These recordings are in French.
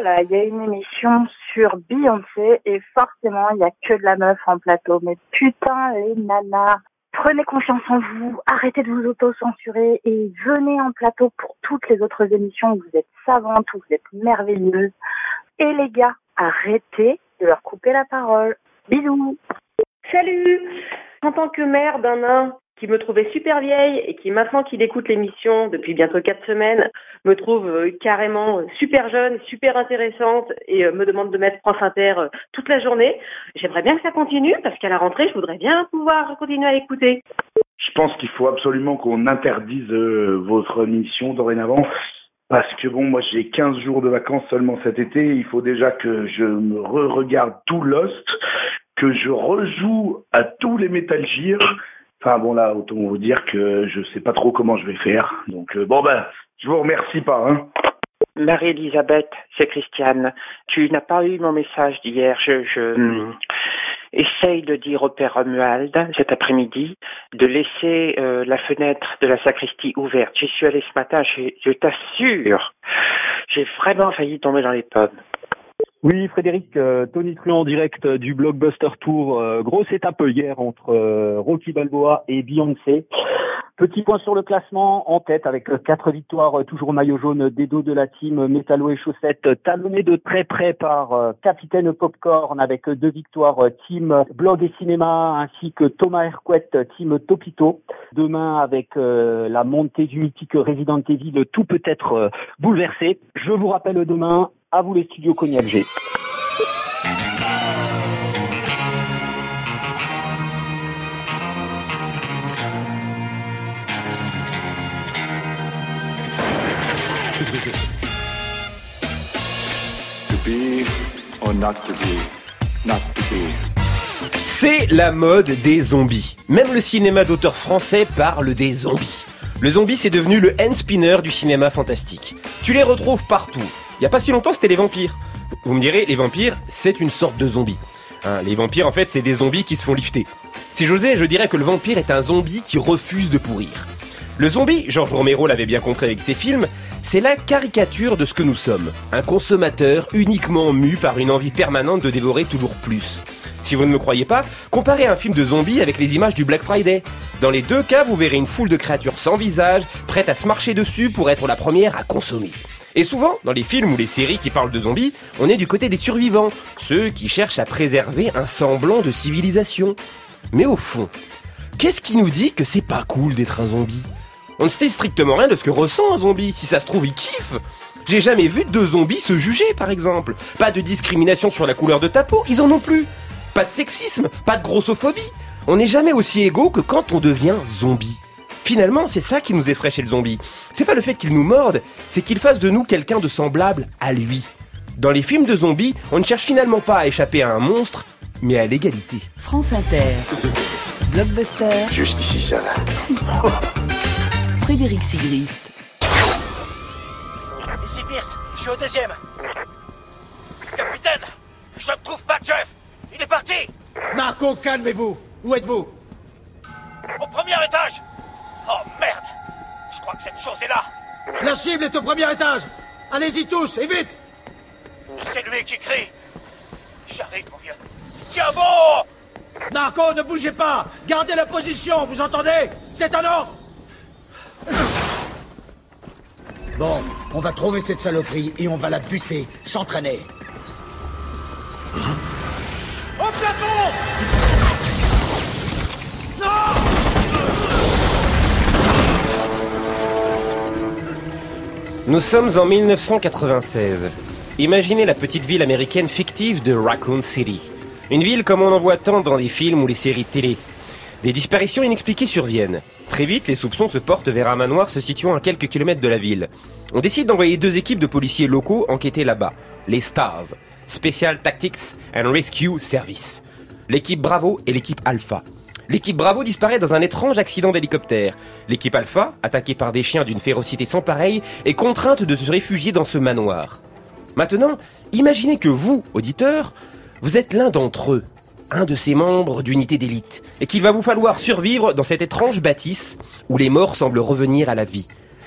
là, il y a une émission sur Beyoncé et forcément, il y a que de la meuf en plateau. Mais putain, les nanas, prenez confiance en vous, arrêtez de vous auto-censurer et venez en plateau pour toutes les autres émissions où vous êtes savantes, où vous êtes merveilleuses. Et les gars, arrêtez de leur couper la parole. Bisous. Salut. En tant que mère d'un nain qui me trouvait super vieille et qui, maintenant qu'il écoute l'émission depuis bientôt 4 semaines, me trouve carrément super jeune, super intéressante et me demande de mettre France Inter toute la journée. J'aimerais bien que ça continue parce qu'à la rentrée, je voudrais bien pouvoir continuer à écouter. Je pense qu'il faut absolument qu'on interdise votre émission dorénavant. Parce que bon, moi j'ai 15 jours de vacances seulement cet été. Il faut déjà que je me regarde tout Lost, que je rejoue à tous les Metal Gear. Enfin bon là, autant vous dire que je sais pas trop comment je vais faire. Donc je vous remercie pas. Marie-Elisabeth, c'est Christiane. Tu n'as pas eu mon message d'hier. Je essaye de dire au père Romuald cet après-midi de laisser la fenêtre de la sacristie ouverte. J'y suis allé ce matin, je t'assure, j'ai vraiment failli tomber dans les pommes. Oui, Frédéric, Tony Truant en direct du Blockbuster Tour. Grosse étape hier entre Rocky Balboa et Beyoncé. Petit point sur le classement, en tête avec 4 victoires, toujours au maillot jaune des dos de la team Métallo et Chaussettes, talonné de très près par Capitaine Popcorn avec 2 victoires, team Blog et Cinéma, ainsi que Thomas Hercouet, team Topito. Demain, avec la montée du mythique Resident Evil, tout peut être bouleversé. Je vous rappelle demain, à vous les studios Cognac G. To be or not to be, not to be. C'est la mode des zombies. Même le cinéma d'auteur français parle des zombies. Le zombie, c'est devenu le hand spinner du cinéma fantastique. Tu les retrouves partout. Il y a pas si longtemps, c'était les vampires. Vous me direz, les vampires, c'est une sorte de zombie. Les vampires, en fait, c'est des zombies qui se font lifter. Si j'osais, je dirais que le vampire est un zombie qui refuse de pourrir. Le zombie, Georges Romero l'avait bien compris avec ses films, c'est la caricature de ce que nous sommes. Un consommateur uniquement mu par une envie permanente de dévorer toujours plus. Si vous ne me croyez pas, comparez un film de zombies avec les images du Black Friday. Dans les deux cas, vous verrez une foule de créatures sans visage, prêtes à se marcher dessus pour être la première à consommer. Et souvent, dans les films ou les séries qui parlent de zombies, on est du côté des survivants, ceux qui cherchent à préserver un semblant de civilisation. Mais au fond, qu'est-ce qui nous dit que c'est pas cool d'être un zombie ? On ne sait strictement rien de ce que ressent un zombie. Si ça se trouve, il kiffe. J'ai jamais vu 2 zombies se juger, par exemple. Pas de discrimination sur la couleur de ta peau, ils en ont plus. Pas de sexisme, pas de grossophobie. On n'est jamais aussi égaux que quand on devient zombie. Finalement, c'est ça qui nous effraie chez le zombie. C'est pas le fait qu'il nous morde, c'est qu'il fasse de nous quelqu'un de semblable à lui. Dans les films de zombies, on ne cherche finalement pas à échapper à un monstre, mais à l'égalité. France Inter. Blockbuster. Juste ici, ça va. Frédéric Sigrist. Ici Pierce, je suis au 2e. Capitaine, je ne trouve pas Jeff. Il est parti. Marco, calmez-vous. Où êtes-vous? Au 1er étage. Oh merde. Je crois que cette chose est là. La cible est au 1er étage. Allez-y tous, et vite. C'est lui qui crie. J'arrive, mon vieux. Tiens bon. Marco, ne bougez pas. Gardez la position, vous entendez? C'est un ordre. Bon, on va trouver cette saloperie et on va la buter, s'entraîner. Au plafond! Non! Nous sommes en 1996. Imaginez la petite ville américaine fictive de Raccoon City. Une ville comme on en voit tant dans les films ou les séries de télé. Des disparitions inexpliquées surviennent. Très vite, les soupçons se portent vers un manoir se situant à quelques kilomètres de la ville. On décide d'envoyer 2 équipes de policiers locaux enquêter là-bas. Les STARS, Special Tactics and Rescue Service. L'équipe Bravo et l'équipe Alpha. L'équipe Bravo disparaît dans un étrange accident d'hélicoptère. L'équipe Alpha, attaquée par des chiens d'une férocité sans pareille, est contrainte de se réfugier dans ce manoir. Maintenant, imaginez que vous, auditeurs, vous êtes l'un d'entre eux, un de ces membres d'unité d'élite, et qu'il va vous falloir survivre dans cette étrange bâtisse où les morts semblent revenir à la vie.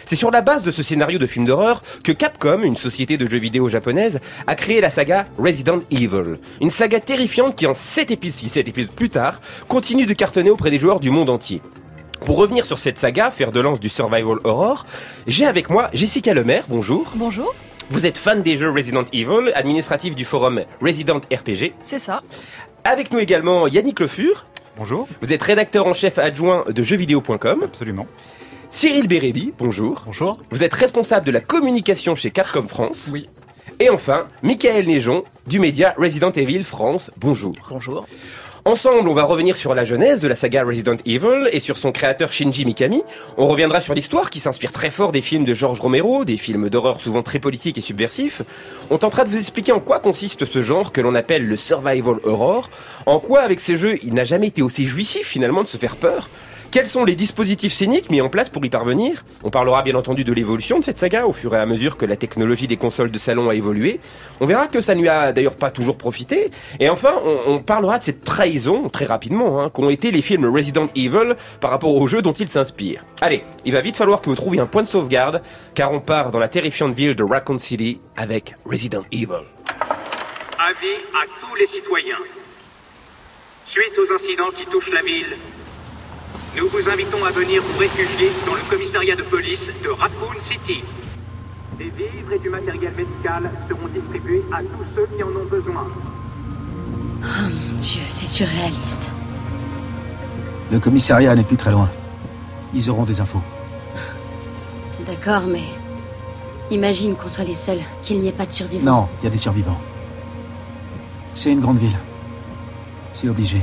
C'est sur la base de ce scénario de film d'horreur que Capcom, une société de jeux vidéo japonaise, a créé la saga Resident Evil. Une saga terrifiante qui en 7 épisodes plus tard, continue de cartonner auprès des joueurs du monde entier. Pour revenir sur cette saga, fer de lance du survival horror, j'ai avec moi Jessica Lemaire, bonjour. Bonjour. Vous êtes fan des jeux Resident Evil, administratif du forum Resident RPG. C'est ça. Avec nous également Yannick Le Fur. Bonjour. Vous êtes rédacteur en chef adjoint de jeuxvideo.com. Absolument. Cyril Bérébi, bonjour. Bonjour. Vous êtes responsable de la communication chez Capcom France. Oui. Et enfin, Michael Néjon, du média Resident Evil France, bonjour. Bonjour. Ensemble, on va revenir sur la genèse de la saga Resident Evil et sur son créateur Shinji Mikami. On reviendra sur l'histoire qui s'inspire très fort des films de George Romero, des films d'horreur souvent très politiques et subversifs. On tentera de vous expliquer en quoi consiste ce genre que l'on appelle le survival horror, en quoi avec ces jeux il n'a jamais été aussi jouissif finalement de se faire peur. Quels sont les dispositifs scéniques mis en place pour y parvenir ? On parlera bien entendu de l'évolution de cette saga au fur et à mesure que la technologie des consoles de salon a évolué. On verra que ça ne lui a d'ailleurs pas toujours profité. Et enfin, on parlera de cette trahison, très rapidement, qu'ont été les films Resident Evil par rapport aux jeux dont ils s'inspirent. Allez, il va vite falloir que vous trouviez un point de sauvegarde, car on part dans la terrifiante ville de Raccoon City avec Resident Evil. Avis à tous les citoyens. Suite aux incidents qui touchent la ville, nous vous invitons à venir vous réfugier dans le commissariat de police de Raccoon City. Des vivres et du matériel médical seront distribués à tous ceux qui en ont besoin. Oh mon Dieu, c'est surréaliste. Le commissariat n'est plus très loin. Ils auront des infos. D'accord, mais... imagine qu'on soit les seuls, qu'il n'y ait pas de survivants. Non, il y a des survivants. C'est une grande ville. C'est obligé.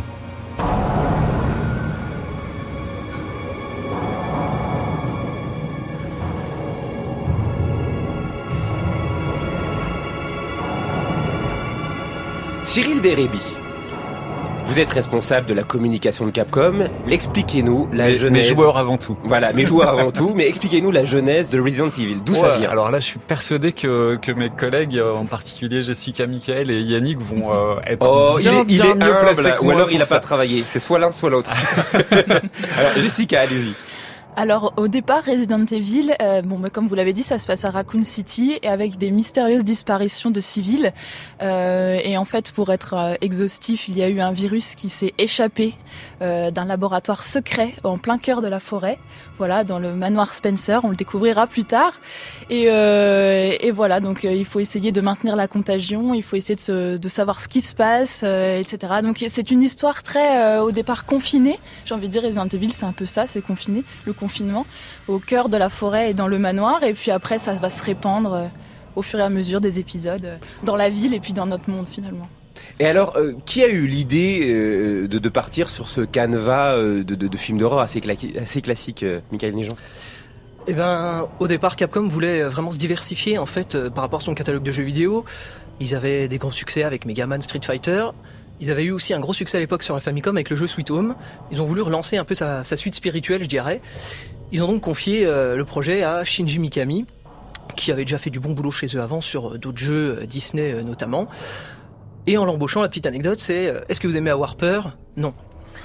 Cyril Bérébi, vous êtes responsable de la communication de Capcom. Expliquez-nous la genèse. Mes joueurs avant tout. Voilà, mes joueurs avant tout. Mais expliquez-nous la genèse de Resident Evil. D'où ça vient ? Alors là, je suis persuadé que mes collègues, en particulier Jessica, Michael et Yannick, vont être bien mieux placés que ou moi alors il pour n'a ça. pas travaillé. C'est soit l'un, soit l'autre. Alors Jessica, allez-y. Alors au départ, Resident Evil, comme vous l'avez dit, ça se passe à Raccoon City et avec des mystérieuses disparitions de civils. Et en fait, pour être exhaustif, il y a eu un virus qui s'est échappé d'un laboratoire secret en plein cœur de la forêt. Voilà, dans le manoir Spencer, on le découvrira plus tard. Et voilà, donc il faut essayer de maintenir la contagion, il faut essayer de savoir ce qui se passe, etc. Donc c'est une histoire très, au départ, confinée. J'ai envie de dire, Resident Evil, c'est un peu ça, c'est confiné, le confinement, au cœur de la forêt et dans le manoir. Et puis après, ça va se répandre au fur et à mesure des épisodes dans la ville et puis dans notre monde, finalement. Et alors, qui a eu l'idée de partir sur ce canevas de films d'horreur assez classique, Michael Néjon ? Eh ben, au départ, Capcom voulait vraiment se diversifier en fait par rapport à son catalogue de jeux vidéo. Ils avaient des grands succès avec Mega Man, Street Fighter. Ils avaient eu aussi un gros succès à l'époque sur la Famicom avec le jeu Sweet Home. Ils ont voulu relancer un peu sa suite spirituelle, je dirais. Ils ont donc confié le projet à Shinji Mikami, qui avait déjà fait du bon boulot chez eux avant sur d'autres jeux, Disney notamment. Et en l'embauchant, la petite anecdote, c'est est-ce que vous aimez Our Peur ? Non.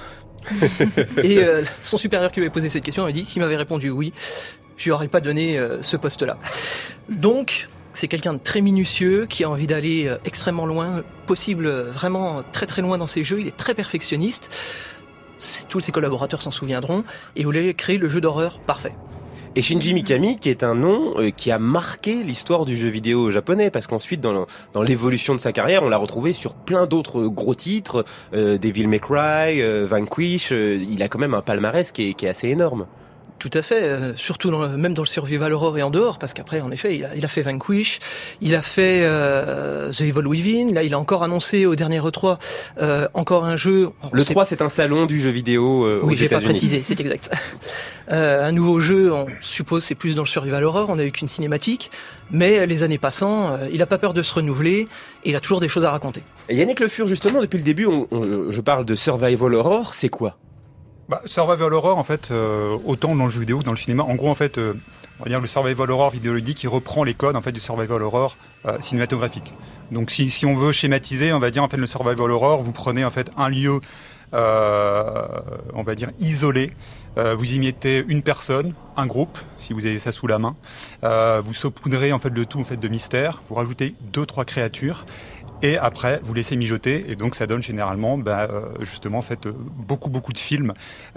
Et son supérieur qui lui avait posé cette question avait dit s'il m'avait répondu oui, je lui aurais pas donné ce poste-là. Donc, c'est quelqu'un de très minutieux qui a envie d'aller extrêmement loin, possible vraiment très très loin dans ses jeux. Il est très perfectionniste. Tous ses collaborateurs s'en souviendront. Et voulait créer le jeu d'horreur parfait. Et Shinji Mikami, qui est un nom qui a marqué l'histoire du jeu vidéo japonais, parce qu'ensuite, dans l'évolution de sa carrière, on l'a retrouvé sur plein d'autres gros titres, Devil May Cry, Vanquish, il a quand même un palmarès qui est assez énorme. Tout à fait, surtout même dans le survival horror et en dehors, parce qu'après, en effet, il a fait Vanquish, il a fait The Evil Within, là il a encore annoncé au dernier E3 encore un jeu... Le 3, c'est un salon du jeu vidéo aux États-Unis. Oui, j'ai pas précisé, c'est exact. Un nouveau jeu, on suppose c'est plus dans le survival horror, on a eu qu'une cinématique, mais les années passant, il a pas peur de se renouveler, et il a toujours des choses à raconter. Et Yannick Le Fur, justement, depuis le début, je parle de survival horror, c'est quoi ? Survival horror, en fait, autant dans le jeu vidéo que dans le cinéma. En gros, en fait, on va dire le survival horror vidéoludique qui reprend les codes en fait du survival horror cinématographique. Donc, si on veut schématiser, on va dire en fait le survival horror, vous prenez en fait un lieu on va dire isolé. Vous y mettez une personne, un groupe, si vous avez ça sous la main. Vous saupoudrez en fait le tout en fait de mystère. Vous rajoutez 2-3 créatures. Et après, vous laissez mijoter, et donc ça donne généralement, justement, en fait, beaucoup de films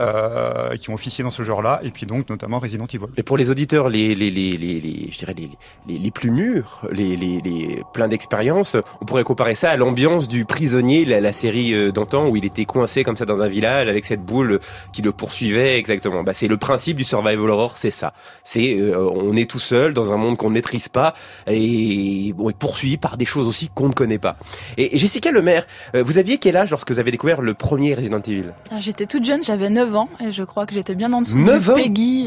qui ont officié dans ce genre-là, et puis donc notamment Resident Evil. Et pour les auditeurs, je dirais les plus mûrs, les pleins d'expérience, on pourrait comparer ça à l'ambiance du Prisonnier, la série d'antan où il était coincé comme ça dans un village avec cette boule qui le poursuivait exactement. C'est le principe du survival horror, c'est ça. C'est on est tout seul dans un monde qu'on ne maîtrise pas et on est poursuivi par des choses aussi qu'on ne connaît pas. Et Jessica Lemaire, vous aviez quel âge lorsque vous avez découvert le premier Resident Evil ? J'étais toute jeune, j'avais 9 ans et je crois que j'étais bien en dessous 9 de ans Peggy,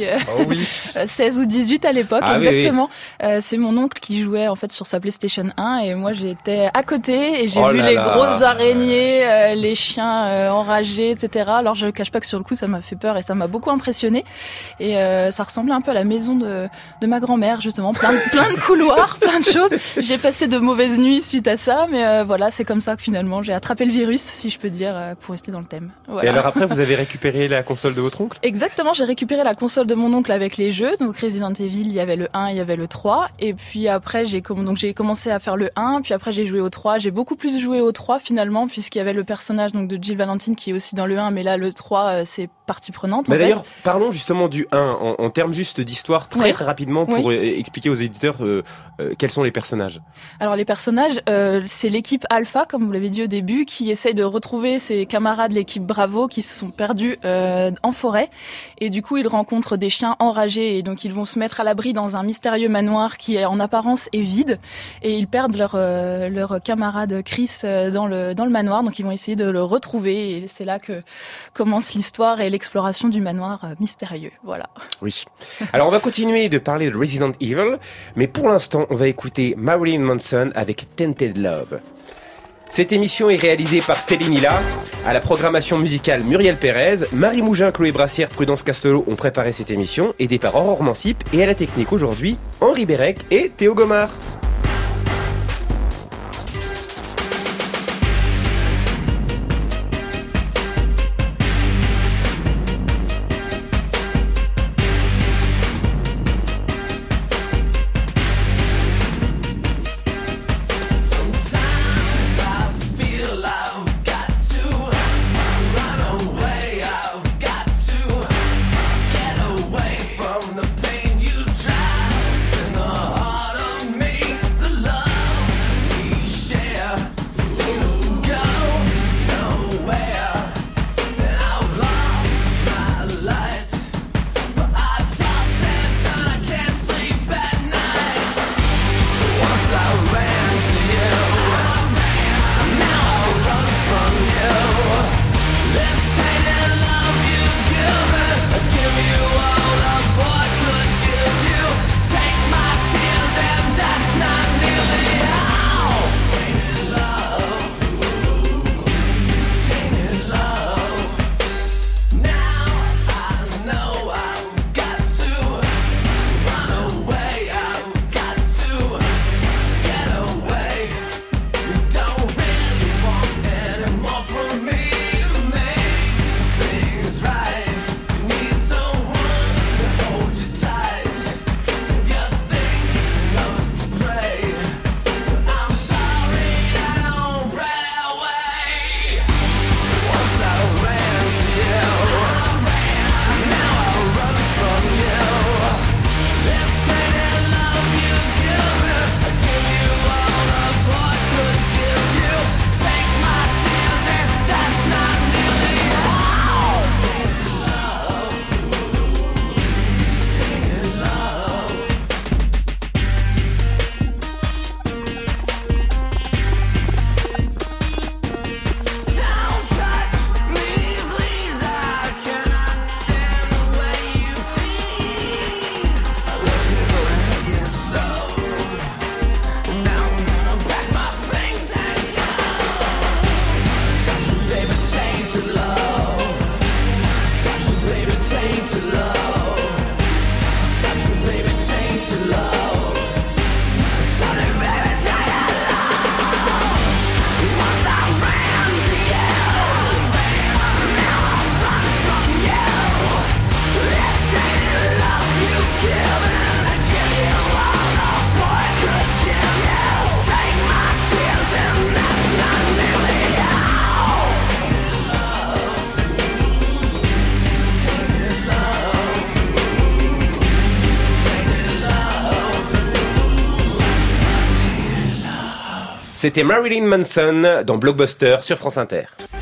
16 ou 18 à l'époque, exactement. Oui. C'est mon oncle qui jouait en fait sur sa PlayStation 1 et moi j'étais à côté et j'ai vu les grosses araignées, les chiens enragés, etc. Alors je cache pas que sur le coup ça m'a fait peur et ça m'a beaucoup impressionné et ça ressemblait un peu à la maison de ma grand-mère justement, plein de couloirs, plein de choses. J'ai passé de mauvaises nuits suite à ça. Mais voilà, c'est comme ça que finalement j'ai attrapé le virus, si je peux dire, pour rester dans le thème. Voilà. Et alors après, vous avez récupéré la console de votre oncle ? Exactement, j'ai récupéré la console de mon oncle avec les jeux. Donc Resident Evil, il y avait le 1, il y avait le 3. Et puis après, j'ai commencé à faire le 1. Puis après, j'ai joué au 3. J'ai beaucoup plus joué au 3 finalement, puisqu'il y avait le personnage donc, de Jill Valentine qui est aussi dans le 1. Mais là, le 3, c'est partie prenante. D'ailleurs, parlons justement du 1 en termes juste d'histoire, très rapidement, pour expliquer aux éditeurs quels sont les personnages. Alors les personnages, c'est l'équipe Alpha, comme vous l'avez dit au début, qui essaye de retrouver ses camarades, l'équipe Bravo, qui se sont perdus en forêt. Et du coup, ils rencontrent des chiens enragés. Et donc, ils vont se mettre à l'abri dans un mystérieux manoir qui, en apparence, est vide. Et ils perdent leur camarade Chris dans le manoir. Donc, ils vont essayer de le retrouver. Et c'est là que commence l'histoire et l'exploration du manoir mystérieux. Voilà. Oui. Alors, on va continuer de parler de Resident Evil. Mais pour l'instant, on va écouter Marilyn Manson avec Tainted Love. Cette émission est réalisée par Céline Hilla, à la programmation musicale Muriel Pérez, Marie Mougin, Chloé Brassière, Prudence Castelot ont préparé cette émission, aidés par Aurore Mancip, et à la technique aujourd'hui, Henri Bérec et Théo Gomard. From the pain you drive in the heart of me. C'était Marilyn Manson dans Blockbuster sur France Inter.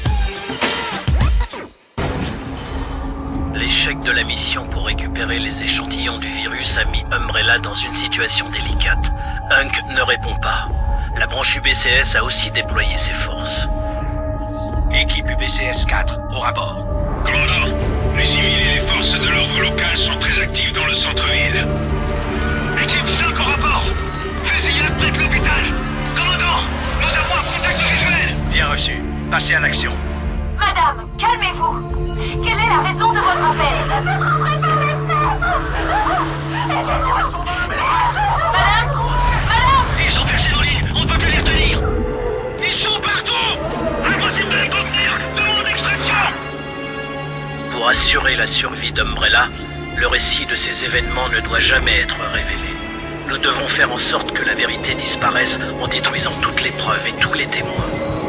L'échec de la mission pour récupérer les échantillons du virus a mis Umbrella dans une situation délicate. Hunk ne répond pas. La branche UBCS a aussi déployé ses forces. Équipe UBCS 4, au rapport. Commandant, les civils et les forces de l'ordre local sont très actifs dans le centre-ville. Équipe 5 au rapport. Fusillade près de l'hôpital. Commandant, nous avons un contact visuel. Bien reçu. Passez à l'action. Madame, calmez-vous. Quelle est la raison de votre appel? Ils étaient rentrés par les fenêtres. Aidez-nous, ils sont dans la maison. Madame, Ils ont percé nos lignes, on ne peut plus les retenir. Ils sont partout. Impossible de les contenir. Demande d'extraction. Pour assurer la survie d'Umbrella, le récit de ces événements ne doit jamais être révélé. Nous devons faire en sorte que la vérité disparaisse en détruisant toutes les preuves et tous les témoins.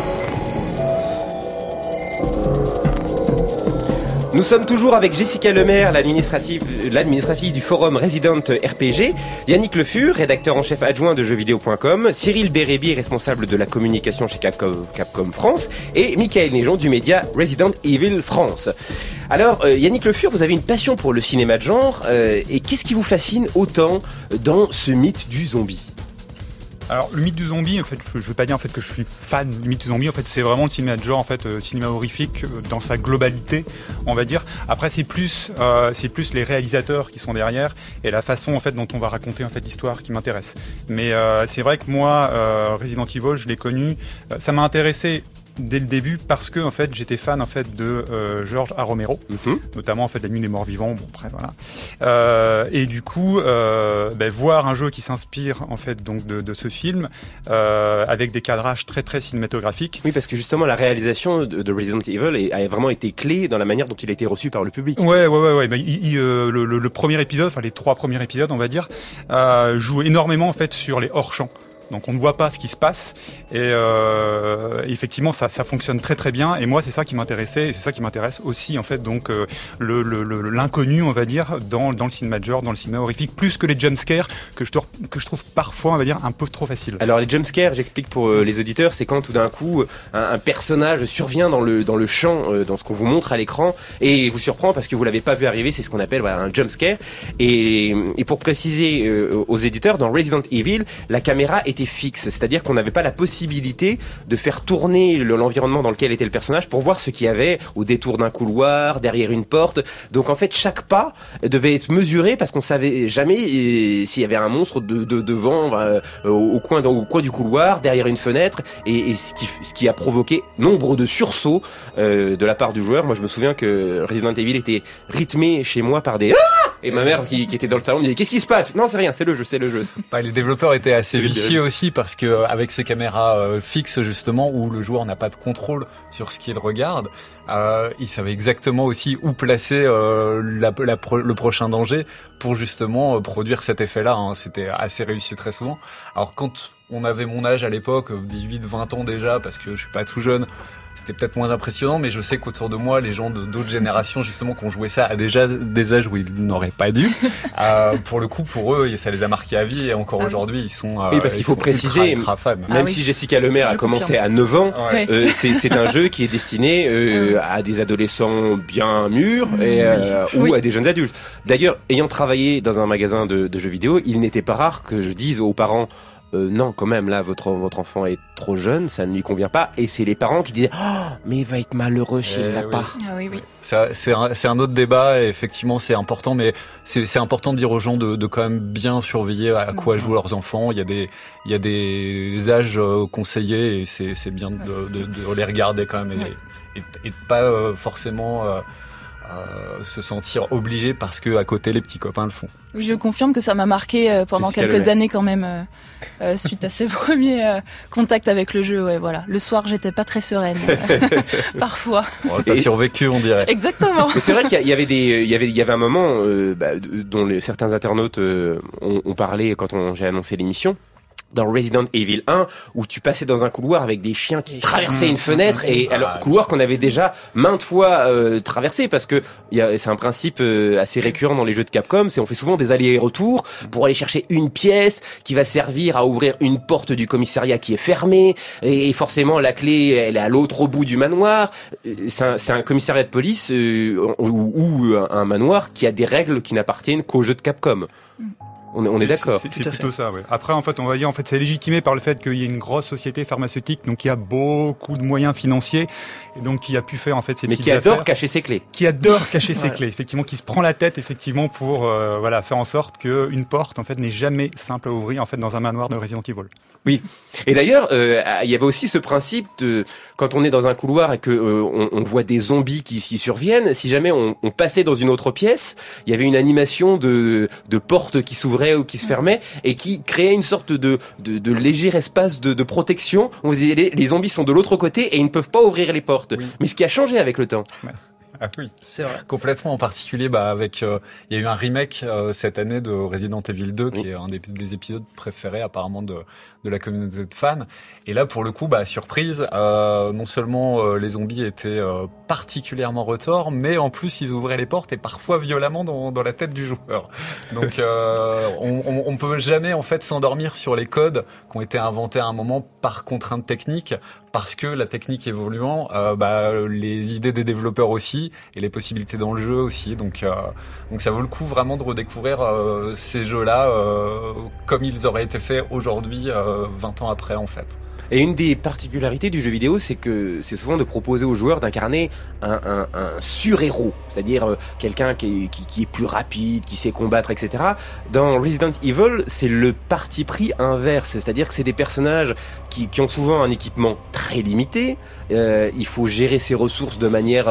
Nous sommes toujours avec Jessica Lemaire, l'administrative du forum Resident RPG, Yannick Le Fur, rédacteur en chef adjoint de jeuxvideo.com, Cyril Bérébi, responsable de la communication chez Capcom France, et Michael Néjon du média Resident Evil France. Alors, Yannick Le Fur, vous avez une passion pour le cinéma de genre, et qu'est-ce qui vous fascine autant dans ce mythe du zombie ? Alors le mythe du zombie, en fait, je veux pas dire en fait que je suis fan du mythe du zombie. En fait, c'est vraiment le cinéma de genre, en fait, cinéma horrifique dans sa globalité, on va dire. Après, c'est plus les réalisateurs qui sont derrière et la façon en fait dont on va raconter en fait l'histoire qui m'intéresse. Mais c'est vrai que moi, Resident Evil, je l'ai connu, ça m'a intéressé dès le début parce que en fait j'étais fan en fait de George A. Romero, notamment en fait La Nuit des Morts Vivants. Bon, après voilà. Et du coup, voir un jeu qui s'inspire en fait donc de ce film avec des cadrages très très cinématographiques. Oui, parce que justement la réalisation de Resident Evil a vraiment été clé dans la manière dont il a été reçu par le public. Ouais. Bah, le premier épisode, enfin les 3 premiers épisodes, on va dire, joue énormément en fait sur les hors-champs. Donc on ne voit pas ce qui se passe et effectivement ça fonctionne très très bien et moi c'est ça qui m'intéressait et c'est ça qui m'intéresse aussi en fait donc l'inconnu on va dire dans le cinéma de genre, dans le cinéma horrifique plus que les jumpscares que je trouve parfois on va dire un peu trop facile. Alors les jumpscares, j'explique pour les auditeurs, c'est quand tout d'un coup un personnage survient dans le champ, dans ce qu'on vous montre à l'écran et vous surprend parce que vous l'avez pas vu arriver, c'est ce qu'on appelle un jumpscare et pour préciser aux éditeurs, dans Resident Evil la caméra était fixe, c'est-à-dire qu'on n'avait pas la possibilité de faire tourner l'environnement dans lequel était le personnage pour voir ce qu'il y avait au détour d'un couloir, derrière une porte. Donc en fait chaque pas devait être mesuré parce qu'on savait jamais s'il y avait un monstre devant, au coin du couloir, derrière une fenêtre et ce qui a provoqué nombre de sursauts de la part du joueur. Moi je me souviens que Resident Evil était rythmé chez moi par des et ma mère qui était dans le salon me disait qu'est-ce qui se passe? Non, c'est rien, c'est le jeu. Les développeurs étaient assez vicieux aussi parce que avec ces caméras fixes justement où le joueur n'a pas de contrôle sur ce qu'il regarde, ils savaient exactement aussi où placer le prochain danger pour justement produire cet effet-là. C'était assez réussi très souvent. Alors quand on avait mon âge à l'époque, 18-20 ans déjà, parce que je suis pas tout jeune, c'était peut-être moins impressionnant, mais je sais qu'autour de moi, les gens d'autres générations, justement, qui ont joué ça à déjà des âges où ils n'auraient pas dû, pour le coup, pour eux, ça les a marqués à vie, et encore aujourd'hui, ils sont oui, parce qu'il faut préciser, ultra fans. Même si Jessica Lemaire a commencé à 9 ans, c'est un jeu qui est destiné à des adolescents bien mûrs ou à des jeunes adultes. D'ailleurs, ayant travaillé dans un magasin de jeux vidéo, il n'était pas rare que je dise aux parents non, quand même, là, votre enfant est trop jeune, ça ne lui convient pas. Et c'est les parents qui disaient mais il va être malheureux s'il l'a pas. Ah oui. C'est un autre débat, et effectivement, c'est important, mais c'est important de dire aux gens de quand même bien surveiller à quoi jouent leurs enfants. Il y a des âges conseillés, et c'est bien de les regarder quand même, et de pas forcément se sentir obligé parce que à côté les petits copains le font. Oui, je confirme que ça m'a marqué pendant quelques années quand même, suite à ces premiers contacts avec le jeu. Ouais, voilà. Le soir, j'étais pas très sereine, parfois. Oh, t'as survécu, on dirait. Exactement. Mais c'est vrai qu'il y avait un moment dont certains internautes ont parlé quand j'ai annoncé l'émission. dans Resident Evil 1 où tu passais dans un couloir avec des chiens qui traversaient une fenêtre et alors couloir qu'on avait déjà maintes fois traversé parce que c'est un principe assez récurrent dans les jeux de Capcom, c'est on fait souvent des allers-retours pour aller chercher une pièce qui va servir à ouvrir une porte du commissariat qui est fermée et forcément la clé elle est à l'autre bout du manoir. C'est un commissariat de police ou un manoir qui a des règles qui n'appartiennent qu'aux jeux de Capcom. On est d'accord. C'est plutôt ça, ouais. Après, en fait, on va dire, c'est légitimé par le fait qu'il y ait une grosse société pharmaceutique, donc qui a beaucoup de moyens financiers, et donc qui a pu faire, en fait, ces petites affaires. Mais qui adore cacher ses clés. Qui adore cacher ses clés, effectivement, qui se prend la tête, effectivement, pour, faire en sorte qu'une porte, en fait, n'est jamais simple à ouvrir, en fait, dans un manoir de Resident Evil. Oui. Et d'ailleurs, il y avait aussi ce principe de, quand on est dans un couloir et que, on voit des zombies qui surviennent, si jamais on passait dans une autre pièce, il y avait une animation de porte qui s'ouvrait ou qui se fermait et qui créait une sorte de léger espace de protection. On vous disait les zombies sont de l'autre côté et ils ne peuvent pas ouvrir les portes. Oui. Mais ce qui a changé avec le temps. Ouais. Ah oui, c'est vrai. Complètement. En particulier, avec, il y a eu un remake cette année de Resident Evil 2, qui est un des épisodes préférés apparemment de la communauté de fans. Et là, pour le coup, surprise, non seulement les zombies étaient particulièrement retors, mais en plus ils ouvraient les portes et parfois violemment dans la tête du joueur. Donc, on peut jamais en fait s'endormir sur les codes qui ont été inventés à un moment par contrainte technique, parce que la technique évoluant, les idées des développeurs aussi. Et les possibilités dans le jeu aussi, donc ça vaut le coup vraiment de redécouvrir ces jeux-là comme ils auraient été faits aujourd'hui, 20 ans après en fait. Et une des particularités du jeu vidéo, c'est que c'est souvent de proposer aux joueurs d'incarner un sur-héros, c'est-à-dire quelqu'un qui est plus rapide, qui sait combattre, etc. Dans Resident Evil, c'est le parti pris inverse, c'est-à-dire que c'est des personnages qui ont souvent un équipement très limité. Il faut gérer ses ressources de manière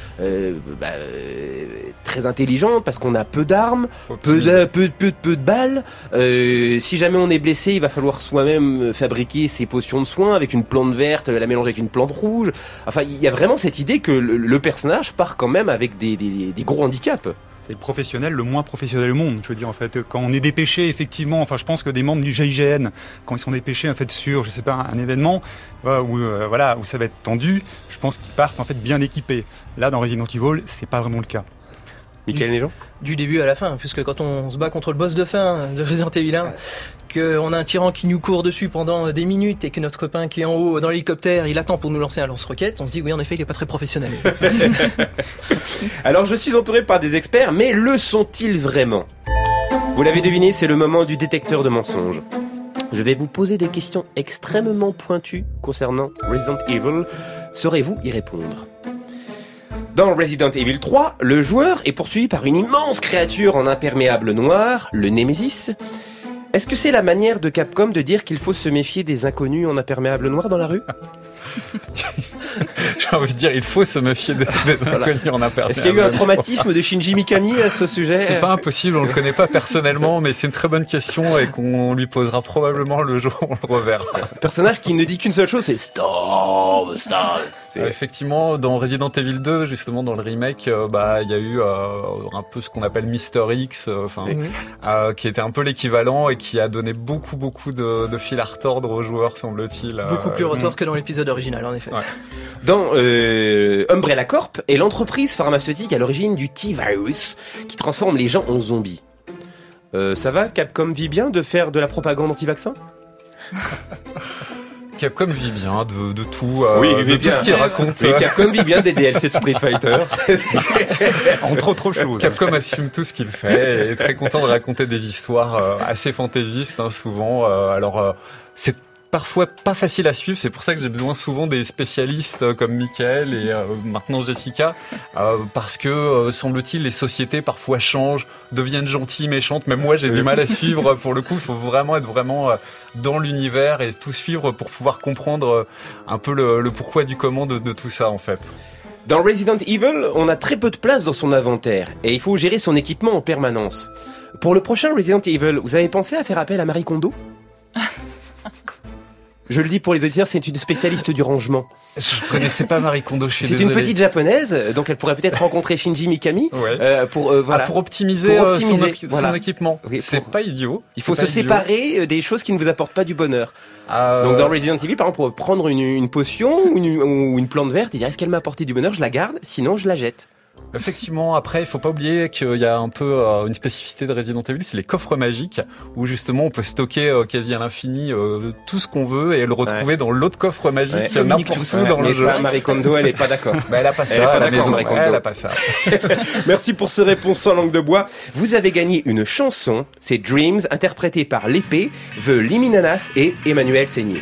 très intelligente parce qu'on a peu d'armes, peu de balles. Si jamais on est blessé, il va falloir soi-même fabriquer ses potions de soins avec une plante verte, la mélanger avec une plante rouge. Enfin, il y a vraiment cette idée que le personnage part quand même avec des gros handicaps. C'est le professionnel le moins professionnel au monde. Je veux dire, en fait, quand on est dépêché, effectivement, je pense que des membres du GIGN, quand ils sont dépêchés, en fait, sur, je sais pas, un événement, où ça va être tendu, je pense qu'ils partent, en fait, bien équipés. Là, dans Resident Evil, c'est pas vraiment le cas. Michael Néjean ? Du début à la fin, puisque quand on se bat contre le boss de fin de Resident Evil 1, qu'on a un tyran qui nous court dessus pendant des minutes et que notre copain qui est en haut dans l'hélicoptère, il attend pour nous lancer un lance-roquette, on se dit oui, en effet, il est pas très professionnel. Alors, je suis entouré par des experts, mais le sont-ils vraiment ? Vous l'avez deviné, c'est le moment du détecteur de mensonges. Je vais vous poser des questions extrêmement pointues concernant Resident Evil. Saurez-vous y répondre ? Dans Resident Evil 3, le joueur est poursuivi par une immense créature en imperméable noir, le Némésis. Est-ce que c'est la manière de Capcom de dire qu'il faut se méfier des inconnus en imperméable noir dans la rue ? J'ai envie de dire, il faut se méfier des inconnus en imperméable. Est-ce qu'il y a eu un traumatisme de Shinji Mikami à ce sujet ? C'est pas impossible, on le connaît pas personnellement, mais c'est une très bonne question et qu'on lui posera probablement le jour où on le reverra. Un personnage qui ne dit qu'une seule chose, c'est stop. Effectivement, dans Resident Evil 2, justement dans le remake, il y a eu un peu ce qu'on appelle Mister X, qui était un peu l'équivalent et qui a donné beaucoup de fil à retordre aux joueurs, semble-t-il. Beaucoup plus retors que dans l'épisode original, en effet. Ouais. Dans Umbrella Corp est l'entreprise pharmaceutique à l'origine du T-Virus qui transforme les gens en zombies. Ça va, Capcom vit bien de faire de la propagande anti-vaccin ? Capcom vit bien de tout, oui, de tout ce qu'il raconte. Mais Capcom vit bien des DLC de Street Fighter. Entre autres choses. Capcom assume tout ce qu'il fait et est très content de raconter des histoires assez fantaisistes, souvent. C'est parfois pas facile à suivre, c'est pour ça que j'ai besoin souvent des spécialistes comme Michael et maintenant Jessica, parce que semble-t-il les sociétés parfois changent, deviennent gentilles, méchantes. Même moi j'ai du mal à suivre. Pour le coup, il faut vraiment être dans l'univers et tout suivre pour pouvoir comprendre un peu le pourquoi du comment de tout ça en fait. Dans Resident Evil, on a très peu de place dans son inventaire et il faut gérer son équipement en permanence. Pour le prochain Resident Evil, vous avez pensé à faire appel à Marie Kondo ? Je le dis pour les auditeurs, c'est une spécialiste du rangement. Je connaissais pas Marie Kondo, je suis désolé. C'est une petite japonaise, donc elle pourrait peut-être rencontrer Shinji Mikami pour optimiser, son équipement. Oui, c'est pas idiot. Il faut se séparer des choses qui ne vous apportent pas du bonheur. Donc dans Resident Evil, par exemple, pour prendre une potion ou une plante verte et dire est-ce qu'elle m'a apporté du bonheur, je la garde, sinon je la jette. Effectivement, après, il faut pas oublier qu'il y a un peu une spécificité de Resident Evil, c'est les coffres magiques, où justement on peut stocker quasi à l'infini tout ce qu'on veut et le retrouver dans l'autre coffre magique n'importe où dans le jeu. Ça, Marie Kondo, elle est pas d'accord. Elle a pas ça à la maison, elle a pas ça. Merci pour ces réponses sans langue de bois. Vous avez gagné une chanson, c'est Dreams, interprétée par l'épée, The Liminanas et Emmanuel Seigné.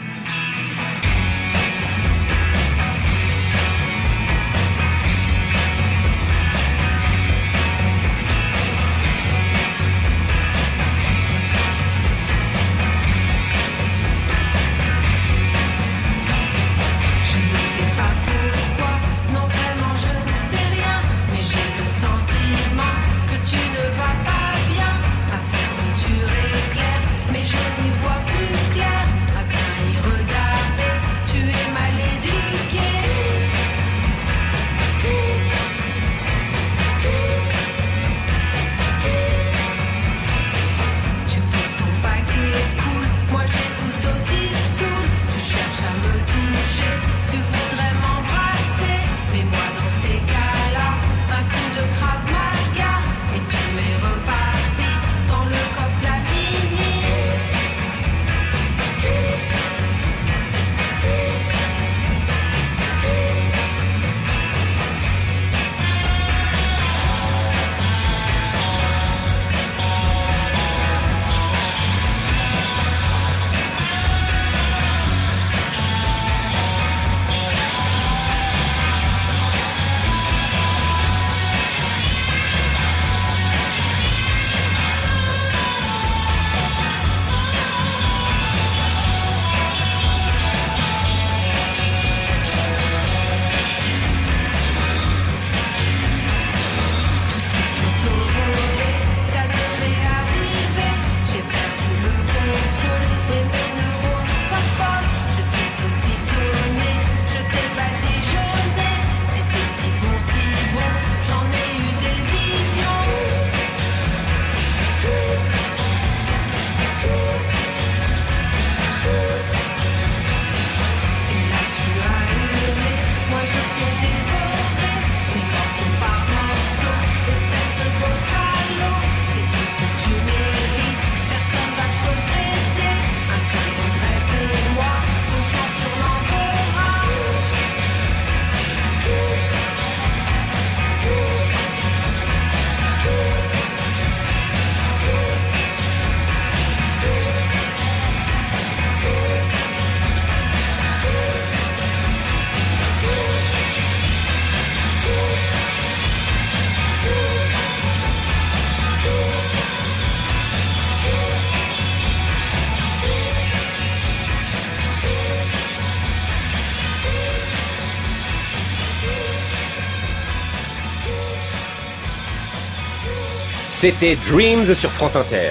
C'était Dreams sur France Inter.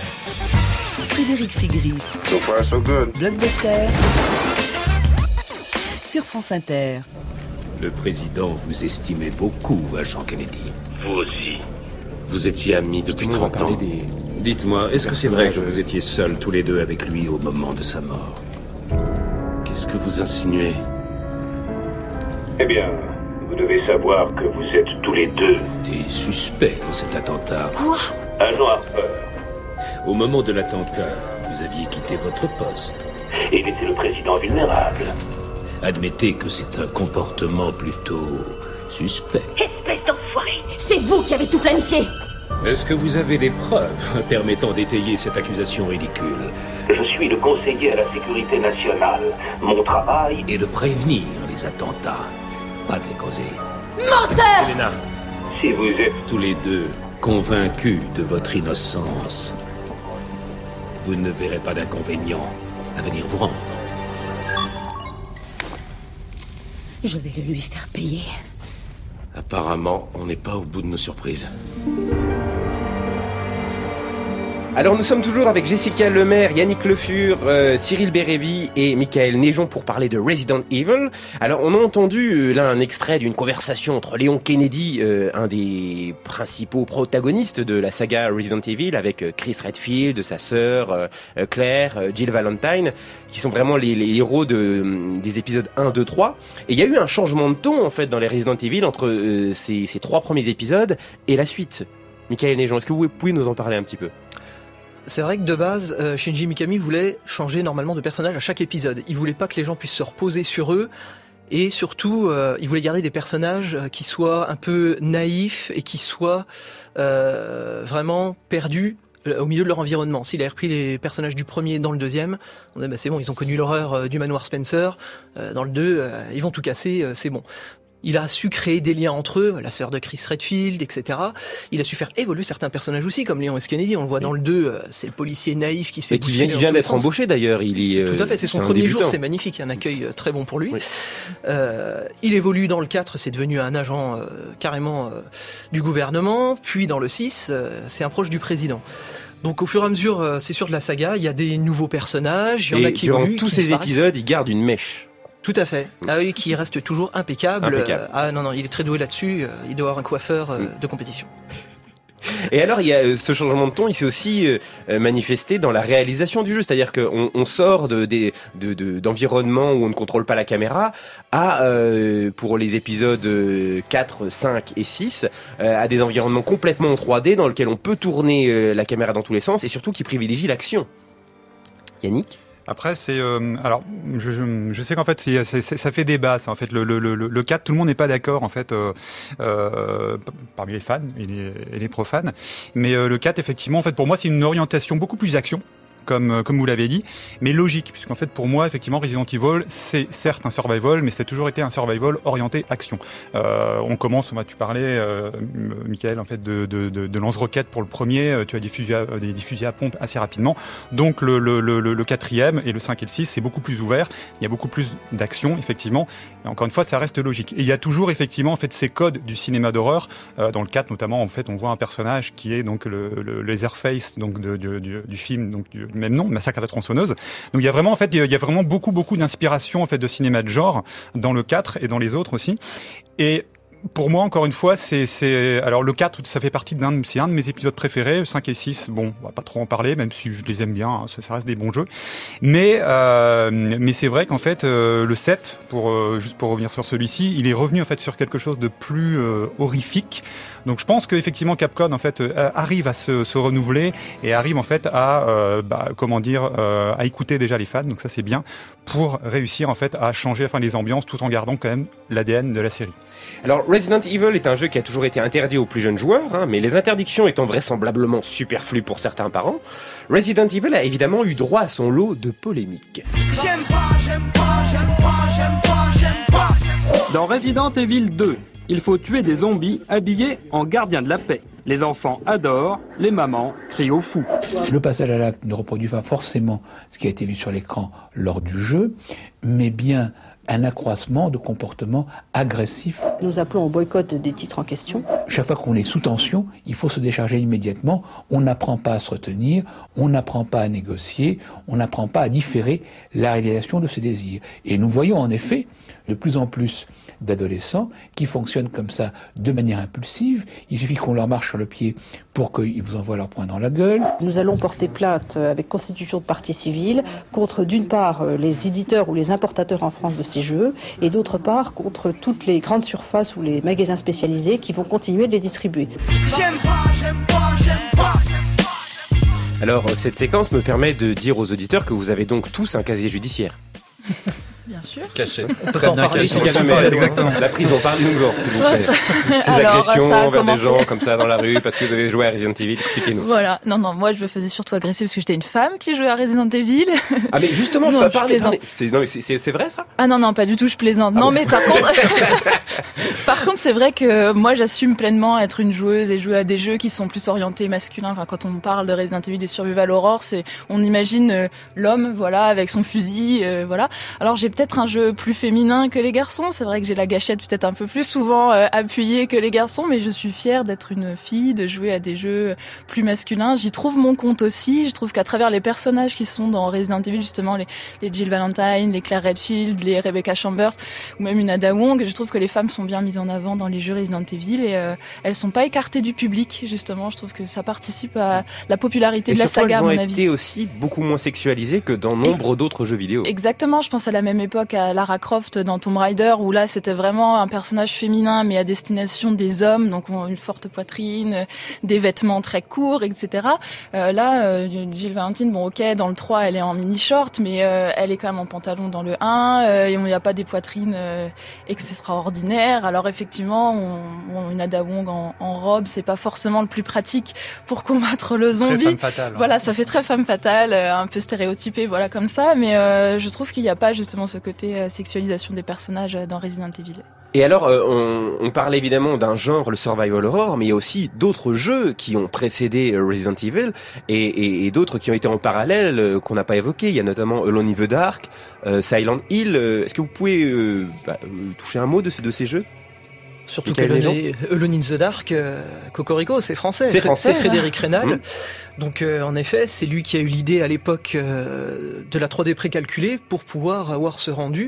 Frédéric Sigrist. So far, so good. Blockbuster sur France Inter. Le président vous estimait beaucoup, agent Kennedy. Vous aussi. Vous étiez amis depuis 30 ans. Dites-moi, est-ce que c'est vrai que vous étiez seuls tous les deux avec lui au moment de sa mort? Qu'est-ce que vous insinuez? Eh bien, vous devez savoir que vous êtes tous les deux des suspects dans cet attentat. Quoi? Agent Harper. Au moment de l'attentat, vous aviez quitté votre poste. Et il était le président vulnérable. Admettez que c'est un comportement plutôt suspect. Espèce d'enfoiré! C'est vous qui avez tout planifié! Est-ce que vous avez des preuves permettant d'étayer cette accusation ridicule? Je suis le conseiller à la sécurité nationale. Mon travail est de prévenir les attentats, pas de les causer. Menteur! Elena, si vous êtes tous les deux convaincus de votre innocence, vous ne verrez pas d'inconvénient à venir vous rendre. Je vais le lui faire payer. Apparemment, on n'est pas au bout de nos surprises. Alors nous sommes toujours avec Jessica Lemaire, Yannick Le Fur, Cyril Bérébi et Michael Néjon pour parler de Resident Evil. Alors on a entendu là un extrait d'une conversation entre Léon Kennedy, un des principaux protagonistes de la saga Resident Evil, avec Chris Redfield, sa sœur Claire, Jill Valentine, qui sont vraiment les héros des épisodes 1, 2, 3. Et il y a eu un changement de ton en fait dans les Resident Evil entre ces 3 premiers épisodes et la suite. Michael Néjon, est-ce que vous pouvez nous en parler un petit peu ? C'est vrai que de base, Shinji Mikami voulait changer normalement de personnage à chaque épisode. Il voulait pas que les gens puissent se reposer sur eux. Et surtout, il voulait garder des personnages qui soient un peu naïfs et qui soient vraiment perdus au milieu de leur environnement. S'il avait repris les personnages du premier dans le deuxième, on dit, c'est bon, ils ont connu l'horreur du manoir Spencer. Dans le 2, ils vont tout casser, c'est bon. Il a su créer des liens entre eux, la sœur de Chris Redfield, etc. Il a su faire évoluer certains personnages aussi, comme Léon S. Kennedy. On le voit dans le 2, c'est le policier naïf qui se fait bousculer. Il vient d'être embauché d'ailleurs. Tout à fait, c'est son premier jour, c'est magnifique, il y a un accueil très bon pour lui. Oui. Il évolue dans le 4, c'est devenu un agent carrément du gouvernement. Puis dans le 6, c'est un proche du président. Donc au fur et à mesure, c'est sûr de la saga, il y a des nouveaux personnages, il y en a qui évoluent. Durant tous ces épisodes, il garde une mèche. Tout à fait. Ah oui, qui reste toujours impeccable. Ah non, il est très doué là-dessus. Il doit avoir un coiffeur de compétition. Et alors, il y a ce changement de ton, il s'est aussi manifesté dans la réalisation du jeu. C'est-à-dire qu'on sort d'environnements où on ne contrôle pas la caméra à, pour les épisodes 4, 5 et 6, à des environnements complètement en 3D dans lesquels on peut tourner la caméra dans tous les sens et surtout qui privilégie l'action. Yannick ? Après, c'est alors je sais qu'en fait ça fait débat. Ça, en fait, le 4, tout le monde n'est pas d'accord en fait parmi les fans et les profanes. Mais le 4, effectivement, en fait, pour moi, c'est une orientation beaucoup plus action. Comme vous l'avez dit, mais logique, puisqu'en fait pour moi effectivement Resident Evil c'est certes un survival, mais c'est toujours été un survival orienté action. On commence, tu parlais Michael en fait de lance-roquettes pour le premier, tu as des fusils à pompe assez rapidement, donc le quatrième et le 5 et le 6 c'est beaucoup plus ouvert, il y a beaucoup plus d'action effectivement, et encore une fois ça reste logique. Et il y a toujours effectivement en fait ces codes du cinéma d'horreur, dans le 4 notamment en fait on voit un personnage qui est donc le Leatherface donc du film donc du même nom, Massacre à la tronçonneuse. Donc il y a vraiment en fait il y a vraiment beaucoup d'inspiration en fait de cinéma de genre dans le 4 et dans les autres aussi. Et pour moi, encore une fois, alors le 4, ça fait partie c'est un de mes épisodes préférés. 5 et 6, bon, on va pas trop en parler, même si je les aime bien, hein, ça reste des bons jeux. Mais c'est vrai qu'en fait, le 7, juste pour revenir sur celui-ci, il est revenu en fait sur quelque chose de plus horrifique. Donc je pense qu'effectivement Capcom en fait arrive à se renouveler et arrive en fait à à écouter déjà les fans. Donc ça c'est bien pour réussir en fait à changer les ambiances tout en gardant quand même l'ADN de la série. Alors Resident Evil est un jeu qui a toujours été interdit aux plus jeunes joueurs, mais les interdictions étant vraisemblablement superflues pour certains parents, Resident Evil a évidemment eu droit à son lot de polémiques. J'aime pas. Dans Resident Evil 2, il faut tuer des zombies habillés en gardiens de la paix. Les enfants adorent, les mamans crient au fou. Le passage à l'acte ne reproduit pas forcément ce qui a été vu sur l'écran lors du jeu, mais bien un accroissement de comportements agressifs. Nous appelons au boycott des titres en question. Chaque fois qu'on est sous tension, il faut se décharger immédiatement. On n'apprend pas à se retenir, on n'apprend pas à négocier, on n'apprend pas à différer la réalisation de ses désirs. Et nous voyons en effet de plus en plus d'adolescents qui fonctionnent comme ça de manière impulsive. Il suffit qu'on leur marche sur le pied pour qu'ils vous envoient leur poing dans la gueule. Nous allons porter plainte avec constitution de partie civile contre d'une part les éditeurs ou les importateurs en France de ces jeux et d'autre part contre toutes les grandes surfaces ou les magasins spécialisés qui vont continuer de les distribuer. J'aime pas. Alors cette séquence me permet de dire aux auditeurs que vous avez donc tous un casier judiciaire. Bien sûr. Caché. Très bien caché. Exactement. La prison, parlez-nous-en, s'il vous plaît. Ces agressions envers des gens comme ça dans la rue parce que vous avez joué à Resident Evil, expliquez-nous. Voilà. Non, moi je me faisais surtout agresser parce que j'étais une femme qui jouait à Resident Evil. Ah mais justement, je peux pas parler. C'est vrai ça ? Ah non, pas du tout, je plaisante. Non, mais par contre, c'est vrai que moi j'assume pleinement être une joueuse et jouer à des jeux qui sont plus orientés masculins. Enfin, quand on parle de Resident Evil, des survival horror, on imagine l'homme, voilà, avec son fusil, voilà. Alors j'ai peut-être un jeu plus féminin que les garçons. C'est vrai que j'ai la gâchette peut-être un peu plus souvent appuyée que les garçons, mais je suis fière d'être une fille, de jouer à des jeux plus masculins. J'y trouve mon compte aussi. Je trouve qu'à travers les personnages qui sont dans Resident Evil, justement les Jill Valentine, les Claire Redfield, les Rebecca Chambers ou même une Ada Wong, je trouve que les femmes sont bien mises en avant dans les jeux Resident Evil et elles sont pas écartées du public, justement. Je trouve que ça participe à la popularité de la saga, à mon avis. Elles ont été aussi beaucoup moins sexualisées que dans nombre d'autres jeux vidéo. Exactement, je pense à la même époque à Lara Croft dans Tomb Raider, où là c'était vraiment un personnage féminin mais à destination des hommes, donc une forte poitrine, des vêtements très courts, etc. Là, Jill Valentine, bon ok, dans le 3 elle est en mini-short, mais elle est quand même en pantalon dans le 1, et il n'y a pas des poitrines extraordinaires. Alors effectivement, une Ada Wong en robe, c'est pas forcément le plus pratique pour combattre le zombie. Très femme fatale. Voilà, ça fait très femme fatale, un peu stéréotypé, voilà comme ça, mais je trouve qu'il n'y a pas justement ce côté sexualisation des personnages dans Resident Evil. Et alors, on parle évidemment d'un genre, le survival horror, mais il y a aussi d'autres jeux qui ont précédé Resident Evil et d'autres qui ont été en parallèle qu'on n'a pas évoqués. Il y a notamment Alone in the Dark, Silent Hill. Est-ce que vous pouvez toucher un mot de ces jeux ? Surtout Alone in the Dark, Cocorico, c'est français. C'est Frédéric Reynal. Donc en effet, c'est lui qui a eu l'idée à l'époque de la 3D précalculée pour pouvoir avoir ce rendu.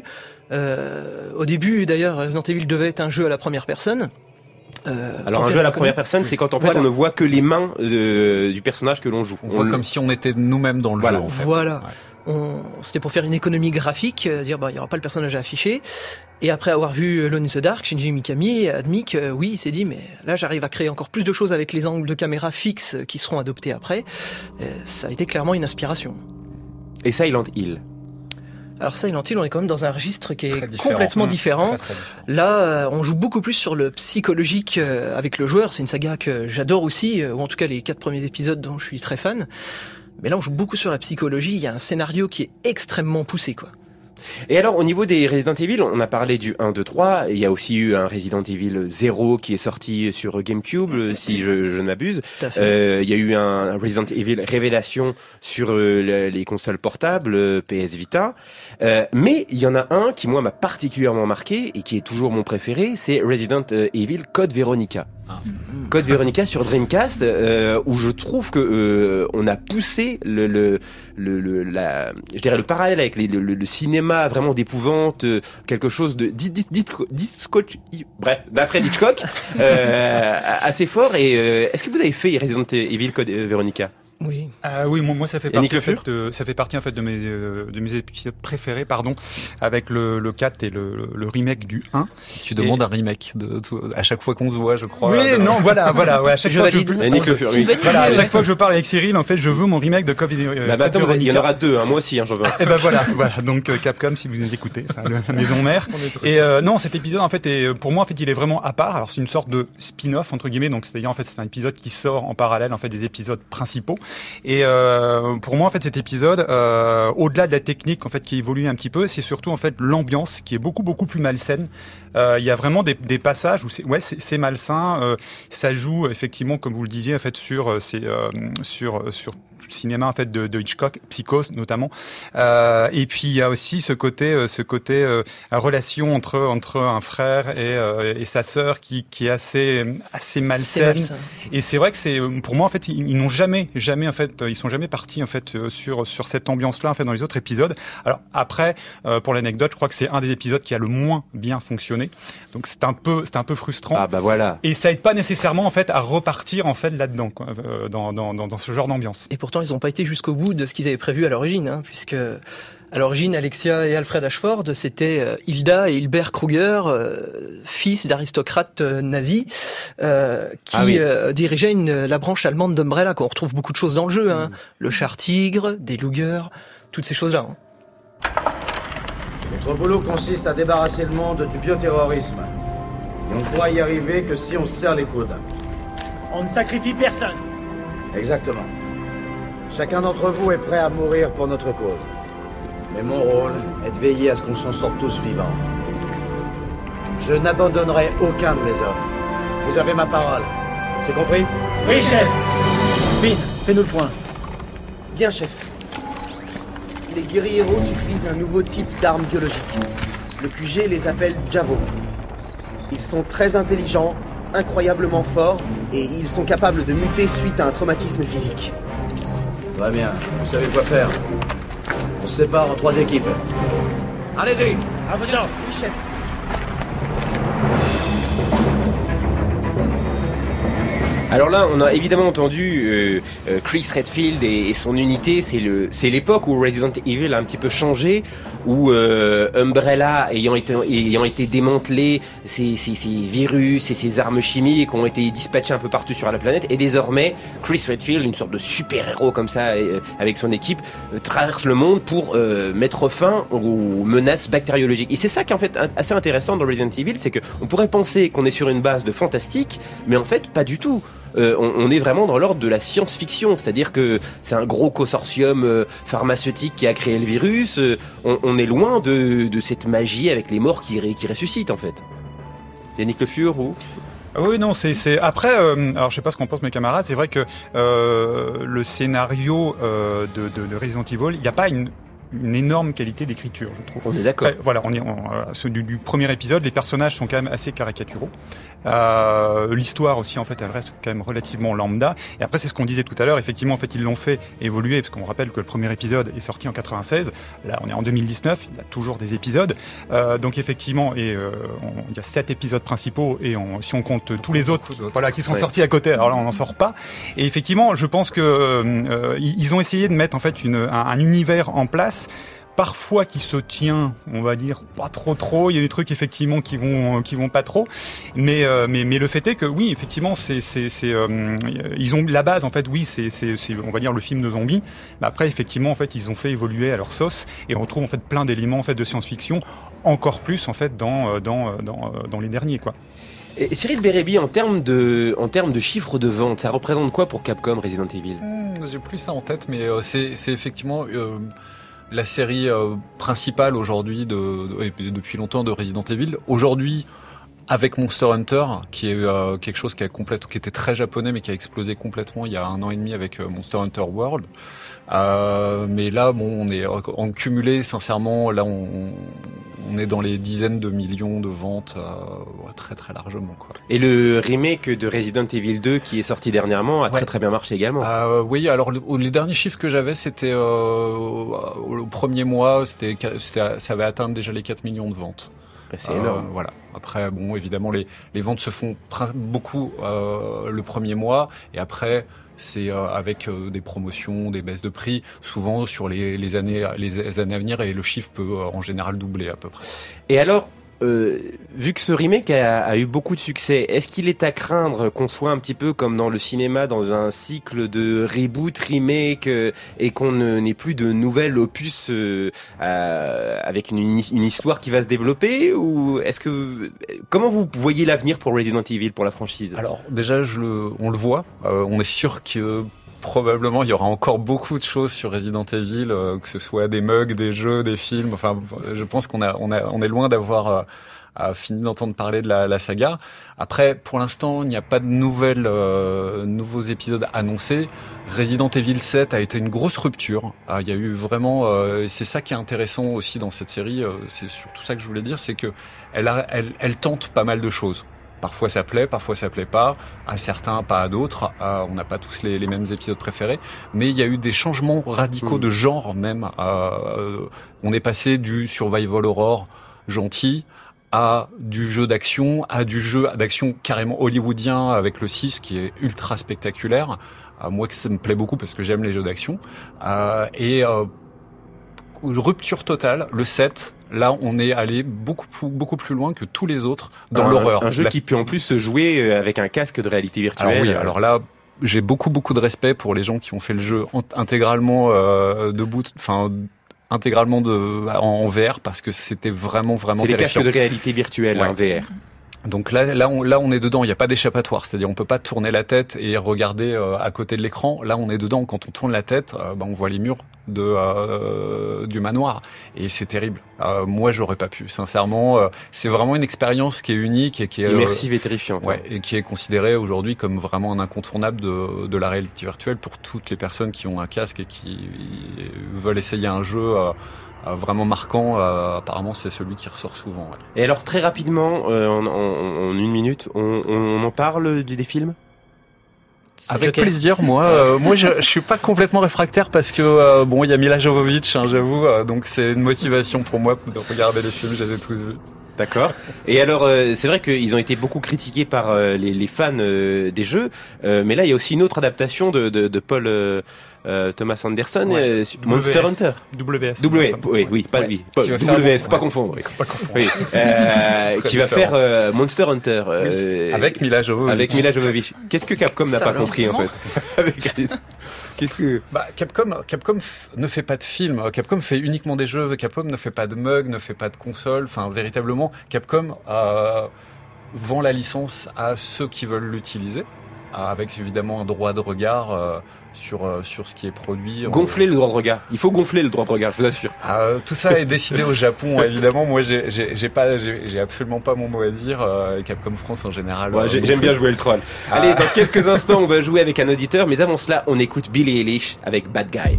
Au début, d'ailleurs, Resident Evil devait être un jeu à la première personne. Alors un jeu à la première personne, c'est quand en fait on ne voit que les mains du personnage que l'on joue. On voit comme si on était nous-mêmes dans le jeu. En fait. Voilà. C'était pour faire une économie graphique, dire il y aura pas le personnage à afficher. Et après avoir vu Alone in the Dark, Shinji Mikami a admis que oui, il s'est dit mais là j'arrive à créer encore plus de choses avec les angles de caméra fixes qui seront adoptés après. Ça a été clairement une inspiration. Et Silent Hill. Alors Silent Hill, on est quand même dans un registre qui est complètement différent. Très là, on joue beaucoup plus sur le psychologique avec le joueur. C'est une saga que j'adore aussi, ou en tout cas les 4 premiers épisodes dont je suis très fan. Mais là, on joue beaucoup sur la psychologie. Il y a un scénario qui est extrêmement poussé, quoi. Et alors, au niveau des Resident Evil, on a parlé du 1, 2, 3. Il y a aussi eu un Resident Evil 0 qui est sorti sur GameCube, si je ne m'abuse. Il y a eu un Resident Evil Révélation sur les consoles portables, PS Vita. Mais il y en a un qui, moi, m'a particulièrement marqué et qui est toujours mon préféré, c'est Resident Evil Code Veronica. Code Veronica sur Dreamcast, où je trouve que on a poussé le parallèle avec le cinéma vraiment d'épouvante, quelque chose de d'Alfred Hitchcock, assez fort. Et est-ce que vous avez fait Resident Evil Code Veronica? Oui. Oui, moi ça fait partie en fait de mes épisodes préférés, avec le 4 et le remake du 1. Tu demandes un remake à chaque fois qu'on se voit, je crois. Oui, non, voilà, ouais, à chaque fois à chaque fois que je parle avec Cyril, en fait, je veux mon remake de Code Veronica. Il y en aura 2, moi aussi, j'en veux un. Et ben voilà, donc Capcom, si vous nous écoutez, la maison mère. Et non, cet épisode en fait pour moi en fait, il est vraiment à part. Alors c'est une sorte de spin-off entre guillemets, donc c'est-à-dire en fait c'est un épisode qui sort en parallèle en fait des épisodes principaux. Et pour moi en fait cet épisode, au-delà de la technique en fait qui évolue un petit peu, c'est surtout en fait l'ambiance qui est beaucoup plus malsaine. Il y a vraiment des passages où c'est malsain. Ça joue effectivement, comme vous le disiez en fait sur cinéma en fait de Hitchcock, Psychose notamment. Et puis il y a aussi ce côté relation entre un frère et sa sœur qui est assez malsaine. Et c'est vrai que pour moi en fait ils n'ont jamais en fait ils sont jamais partis en fait sur cette ambiance-là en fait dans les autres épisodes. Alors après pour l'anecdote, je crois que c'est un des épisodes qui a le moins bien fonctionné. Donc c'est un peu frustrant. Ah bah voilà. Et ça aide pas nécessairement en fait à repartir en fait là-dedans quoi, dans ce genre d'ambiance. Et pourtant ils n'ont pas été jusqu'au bout de ce qu'ils avaient prévu à l'origine, puisque à l'origine Alexia et Alfred Ashford c'était Hilda et Hilbert Kruger, fils d'aristocrates nazis, qui dirigeaient la branche allemande d'Umbrella. On retrouve beaucoup de choses dans le jeu, le char tigre, des Luger, toutes ces choses-là. Notre boulot consiste à débarrasser le monde du bioterrorisme. Et on ne pourra y arriver que si on se serre les coudes. On ne sacrifie personne. Exactement. Chacun d'entre vous est prêt à mourir pour notre cause. Mais mon rôle est de veiller à ce qu'on s'en sorte tous vivants. Je n'abandonnerai aucun de mes hommes. Vous avez ma parole. C'est compris? Oui, chef. Finn, fais-nous le point. Bien, chef. les guerrilleros utilisent un nouveau type d'arme biologique. Le QG les appelle Javo. Ils sont très intelligents, incroyablement forts, et ils sont capables de muter suite à un traumatisme physique. Très bien, vous savez quoi faire. On se sépare en 3 équipes. Allez-y. À vos ordres, oui, chef. Alors là, on a évidemment entendu Chris Redfield et son unité. C'est l'époque où Resident Evil a un petit peu changé, où Umbrella ayant été démantelé, ces virus et ces armes chimiques ont été dispatchés un peu partout sur la planète. Et désormais, Chris Redfield, une sorte de super-héros comme ça, avec son équipe, traverse le monde pour mettre fin aux menaces bactériologiques. Et c'est ça qui est en fait assez intéressant dans Resident Evil, c'est que on pourrait penser qu'on est sur une base de fantastique, mais en fait pas du tout. On est vraiment dans l'ordre de la science-fiction, c'est-à-dire que c'est un gros consortium pharmaceutique qui a créé le virus. On est loin de cette magie avec les morts qui ressuscitent en fait. Yannick Le Fur ou Oui, non, c'est après. Alors, je sais pas ce qu'en pensent mes camarades. C'est vrai que le scénario de Resident Evil, il n'y a pas une énorme qualité d'écriture, je trouve. On est d'accord. Voilà, ceux du premier épisode, les personnages sont quand même assez caricaturaux. L'histoire aussi, en fait, elle reste quand même relativement lambda. Et après, c'est ce qu'on disait tout à l'heure. Effectivement, en fait, ils l'ont fait évoluer, parce qu'on rappelle que le premier épisode est sorti en 96. Là, on est en 2019. Il y a toujours des épisodes. Donc, effectivement, il y a 7 épisodes principaux. Et si on compte tous les autres, voilà, qui sont sortis à côté, alors là, on n'en sort pas. Et effectivement, je pense que ils ont essayé de mettre en fait un univers en place. Parfois qui se tient, on va dire, pas trop. Il y a des trucs effectivement qui vont pas trop. Mais le fait est que oui, effectivement, ils ont la base en fait. Oui, c'est on va dire le film de zombies. Mais après, effectivement, en fait, ils ont fait évoluer à leur sauce et on retrouve en fait plein d'éléments en fait de science-fiction, encore plus en fait dans les derniers quoi. Et Cyril Bérébi, en termes de chiffres de vente, ça représente quoi pour Capcom Resident Evil ? J'ai plus ça en tête, mais c'est effectivement la série principale aujourd'hui depuis longtemps de Resident Evil. Aujourd'hui, avec Monster Hunter, qui est quelque chose qui était très japonais, mais qui a explosé complètement il y a 1 an et demi avec Monster Hunter World. Mais là, bon, on est en cumulé, sincèrement, là, on est dans les dizaines de millions de ventes, très très largement, quoi. Et le remake de Resident Evil 2 qui est sorti dernièrement a très très bien marché également. Oui, alors les derniers chiffres que j'avais, c'était au premier mois, ça avait atteint déjà les 4 millions de ventes. C'est énorme. Voilà. Après, bon, évidemment, les ventes se font beaucoup le premier mois, et après, c'est avec des promotions, des baisses de prix, souvent sur les années à venir, et le chiffre peut en général doubler à peu près. Et alors, vu que ce remake a eu beaucoup de succès, est-ce qu'il est à craindre qu'on soit un petit peu comme dans le cinéma, dans un cycle de reboot, remake, et qu'on n'ait plus de nouvelles opus avec une histoire qui va se développer, ou comment vous voyez l'avenir pour Resident Evil, pour la franchise ? Alors déjà, on le voit, on est sûr que probablement il y aura encore beaucoup de choses sur Resident Evil, que ce soit des mugs, des jeux, des films. Enfin, je pense qu'on est loin d'avoir fini d'entendre parler de la saga. Après, pour l'instant, il n'y a pas de nouveaux épisodes annoncés. Resident Evil 7 a été une grosse rupture. Il y a eu vraiment, c'est ça qui est intéressant aussi dans cette série. C'est surtout ça que je voulais dire, c'est que elle tente pas mal de choses. Parfois ça plaît, parfois ça plaît pas, à certains, pas à d'autres. On n'a pas tous les mêmes épisodes préférés, mais il y a eu des changements radicaux de genre même. On est passé du survival horror gentil à du jeu d'action, à du jeu d'action carrément hollywoodien avec le 6 qui est ultra spectaculaire. Moi, ça me plaît beaucoup parce que j'aime les jeux d'action. Rupture totale, le 7. Là, on est allé beaucoup plus loin que tous les autres dans l'horreur. Un jeu qui peut en plus se jouer avec un casque de réalité virtuelle. Alors oui, alors là, j'ai beaucoup de respect pour les gens qui ont fait le jeu intégralement intégralement en VR, parce que c'était vraiment c'est les casques de réalité virtuelle, en VR. Donc là, on est dedans. Il n'y a pas d'échappatoire. C'est-à-dire, on peut pas tourner la tête et regarder à côté de l'écran. Là, on est dedans. Quand on tourne la tête, on voit les murs du manoir. Et c'est terrible. Moi, j'aurais pas pu. Sincèrement, c'est vraiment une expérience qui est unique et qui est immersive et terrifiante. Ouais, et qui est considérée aujourd'hui comme vraiment un incontournable de la réalité virtuelle pour toutes les personnes qui ont un casque et qui veulent essayer un jeu vraiment marquant. Apparemment, c'est celui qui ressort souvent. Ouais. Et alors, très rapidement, en une minute, on en parle des films ? Avec plaisir, moi je suis pas complètement réfractaire parce que il y a Mila Jovovich, j'avoue, donc c'est une motivation pour moi de regarder les films, je les ai tous vus. D'accord. Et alors, c'est vrai qu'ils ont été beaucoup critiqués par les fans des jeux, mais là il y a aussi une autre adaptation de Paul Thomas Anderson, Monster Hunter. WS. Pas lui. WS, faut pas confondre. Oui. Qui va faire Monster Hunter. Avec Mila Jovovich. Qu'est-ce que Capcom n'a pas compris en fait? Capcom ne fait pas de films. Capcom fait uniquement des jeux. Capcom ne fait pas de mug, ne fait pas de console. Enfin, véritablement, Capcom vend la licence à ceux qui veulent l'utiliser, avec évidemment un droit de regard sur ce qui est produit. Gonfler le droit de regard. Il faut gonfler le droit de regard, je vous assure. Tout ça est décidé au Japon, évidemment. Moi, j'ai absolument pas mon mot à dire. Capcom France en général. Ouais, j'aime bien jouer le troll. Allez, dans quelques instants, on va jouer avec un auditeur, mais avant cela, on écoute Billie Eilish avec Bad Guy.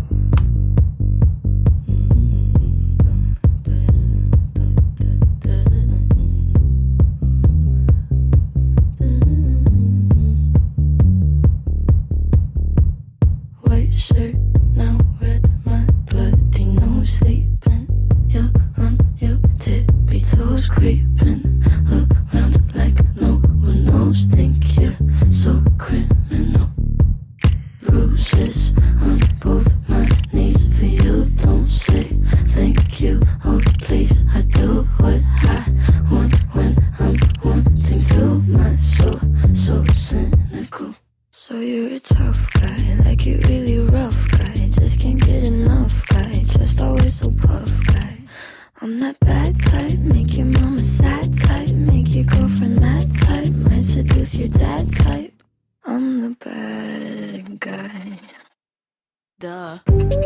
Shirt now red, my bloody nose sleeping. You're on your tippy toes, creeping around like no one knows. Think you're so criminal. Bruises on both my knees for you. Don't say thank you. Oh please, I do what I want when I'm wanting to. My soul so cynical. So you're a tough guy, like you really rough guy. Just can't get enough guy, just always so puff guy. I'm that bad type, make your mama sad type, make your girlfriend mad type, might seduce your dad type. I'm the bad guy. Duh.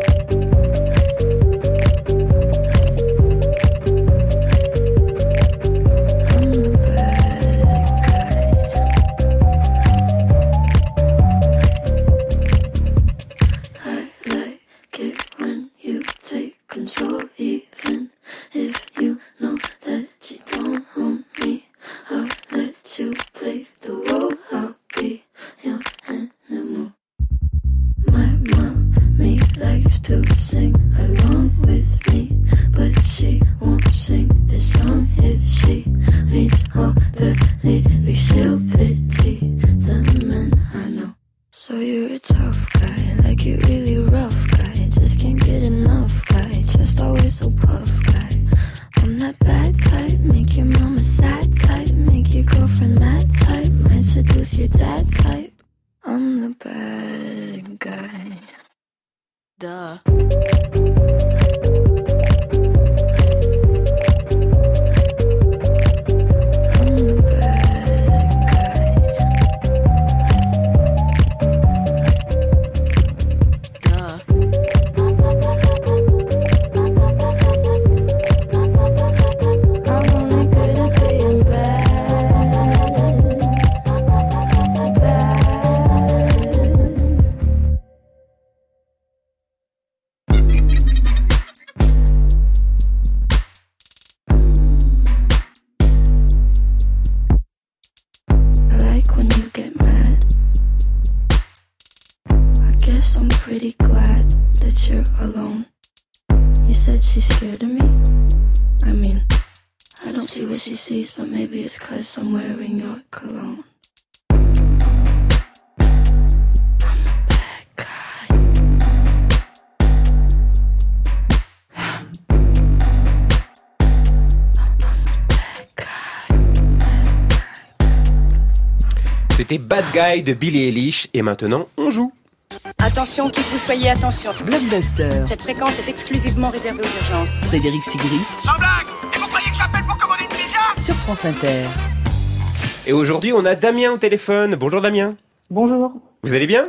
Control, even if you know that you don't own me. I'll let you play the role. I'll be your animal. My mommy likes to sing along with me, but she won't sing this song if she reads all the lyrics. She'll pity the men I know. So you're a tough guy, like you really rough guy. Just can't get enough guy, just always so puff guy. I'm that bad type, make your mama sad type, make your girlfriend mad type, might seduce your dad type. I'm the bad guy. Duh. Pretty glad that you're alone. You said she's scared of me. I mean, I don't see what she sees, but maybe it's 'cause I'm wearing your cologne. C'était Bad Guy de Billie Eilish et maintenant on joue. Attention, qui que vous soyez, attention. Blockbuster. Cette fréquence est exclusivement réservée aux urgences. Frédéric Sigrist. Sans blague. Et vous croyez que j'appelle pour commander une pizza? Sur France Inter. Et aujourd'hui, on a Damien au téléphone. Bonjour Damien. Bonjour. Vous allez bien?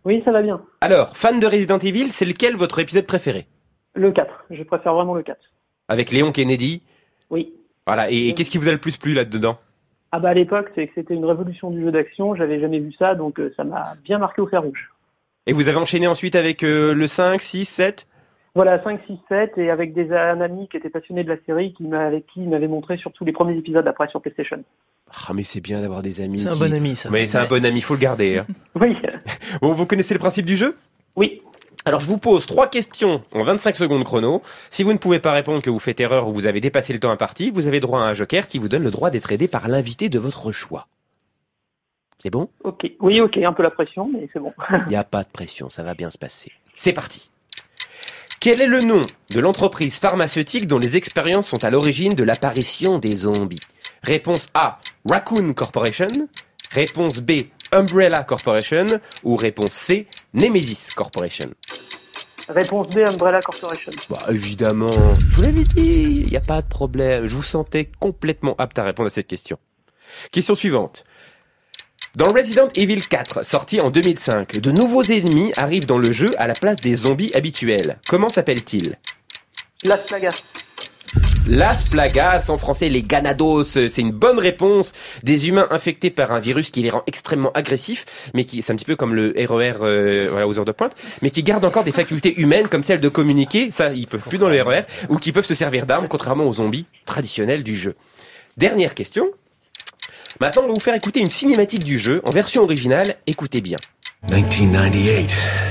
Oui, ça va bien. Alors, fan de Resident Evil, c'est lequel votre épisode préféré? Le 4. Je préfère vraiment le 4. Avec Léon Kennedy? Oui. Voilà, et qu'est-ce qui vous a le plus plu là-dedans? Ah bah à l'époque, c'est que c'était une révolution du jeu d'action, j'avais jamais vu ça, donc ça m'a bien marqué au fer rouge. Et vous avez enchaîné ensuite avec le 5, 6, 7? Voilà, 5, 6, 7, et avec un ami qui était passionné de la série, avec qui il m'avait montré surtout les premiers épisodes après sur PlayStation. Ah mais c'est bien d'avoir des amis. C'est un bon ami, ça. Mais c'est un bon ami, faut le garder. Hein. Oui. Bon, vous connaissez le principe du jeu? Oui. Alors je vous pose 3 questions en 25 secondes chrono. Si vous ne pouvez pas répondre, que vous faites erreur ou vous avez dépassé le temps imparti, vous avez droit à un joker qui vous donne le droit d'être aidé par l'invité de votre choix. C'est bon? Ok. Oui, ok, un peu la pression, mais c'est bon. Il n'y a pas de pression, ça va bien se passer. C'est parti. Quel est le nom de l'entreprise pharmaceutique dont les expériences sont à l'origine de l'apparition des zombies? Réponse A, Raccoon Corporation. Réponse B, Umbrella Corporation. Ou réponse C, Nemesis Corporation. Réponse B, Umbrella Corporation. Bah évidemment, je vous l'avais dit, il n'y a pas de problème. Je vous sentais complètement apte à répondre à cette question. Question suivante. Dans Resident Evil 4, sorti en 2005, de nouveaux ennemis arrivent dans le jeu à la place des zombies habituels. Comment s'appellent-ils? Las Plagas. Las Plagas, en français les Ganados, c'est une bonne réponse. Des humains infectés par un virus qui les rend extrêmement agressifs, mais c'est un petit peu comme le RER voilà, aux heures de pointe, mais qui gardent encore des facultés humaines comme celle de communiquer, ça ils peuvent plus dans le RER, ou qui peuvent se servir d'armes, contrairement aux zombies traditionnels du jeu. Dernière question. Maintenant, on va vous faire écouter une cinématique du jeu en version originale. Écoutez bien. 1998.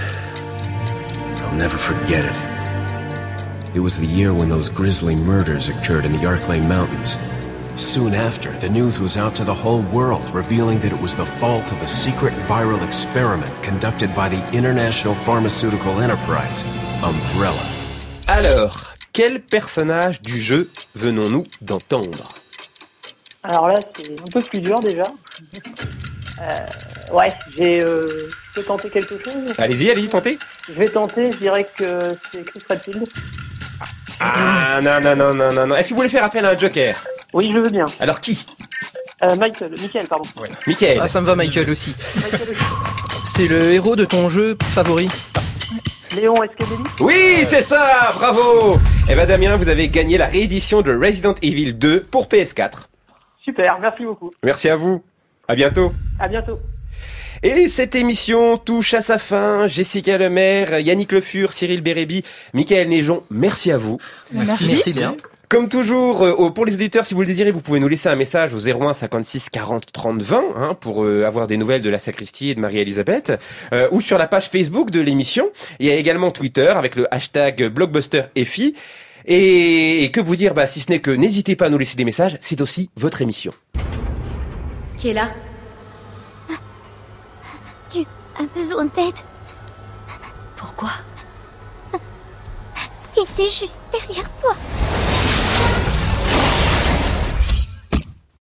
I'll never forget it. It was the year when those grisly murders occurred in the Arklay Mountains. Soon after, the news was out to the whole world, revealing that it was the fault of a secret viral experiment conducted by the international pharmaceutical enterprise, Umbrella. Alors, quel personnage du jeu venons-nous d'entendre? Alors là, c'est un peu plus dur déjà. Ouais, je peux tenter quelque chose. Allez-y, tentez. Je vais tenter, je dirais que c'est Chris Redfield. Ah, non. Est-ce que vous voulez faire appel à un joker? Oui, je veux bien. Alors qui? Michael, pardon. Ouais. Michael. Ah, ça me va, Michael aussi. C'est le héros de ton jeu favori. Léon Escabelli? Oui, c'est ça, bravo. Eh ben Damien, vous avez gagné la réédition de Resident Evil 2 pour PS4. Super, merci beaucoup. Merci à vous. À bientôt. À bientôt. Et cette émission touche à sa fin. Jessica Lemaire, Yannick Le Fur, Cyril Bérébi, Michael Néjon, merci à vous. Merci bien. Comme toujours, pour les auditeurs, si vous le désirez, vous pouvez nous laisser un message au 01 56 40 30 20 pour avoir des nouvelles de la sacristie et de Marie-Elisabeth, ou sur la page Facebook de l'émission. Il y a également Twitter avec le hashtag BlockbusterFI. Et que vous dire, si ce n'est que n'hésitez pas à nous laisser des messages, c'est aussi votre émission. Qui est là? Tu as besoin d'aide. Pourquoi? Il était juste derrière toi.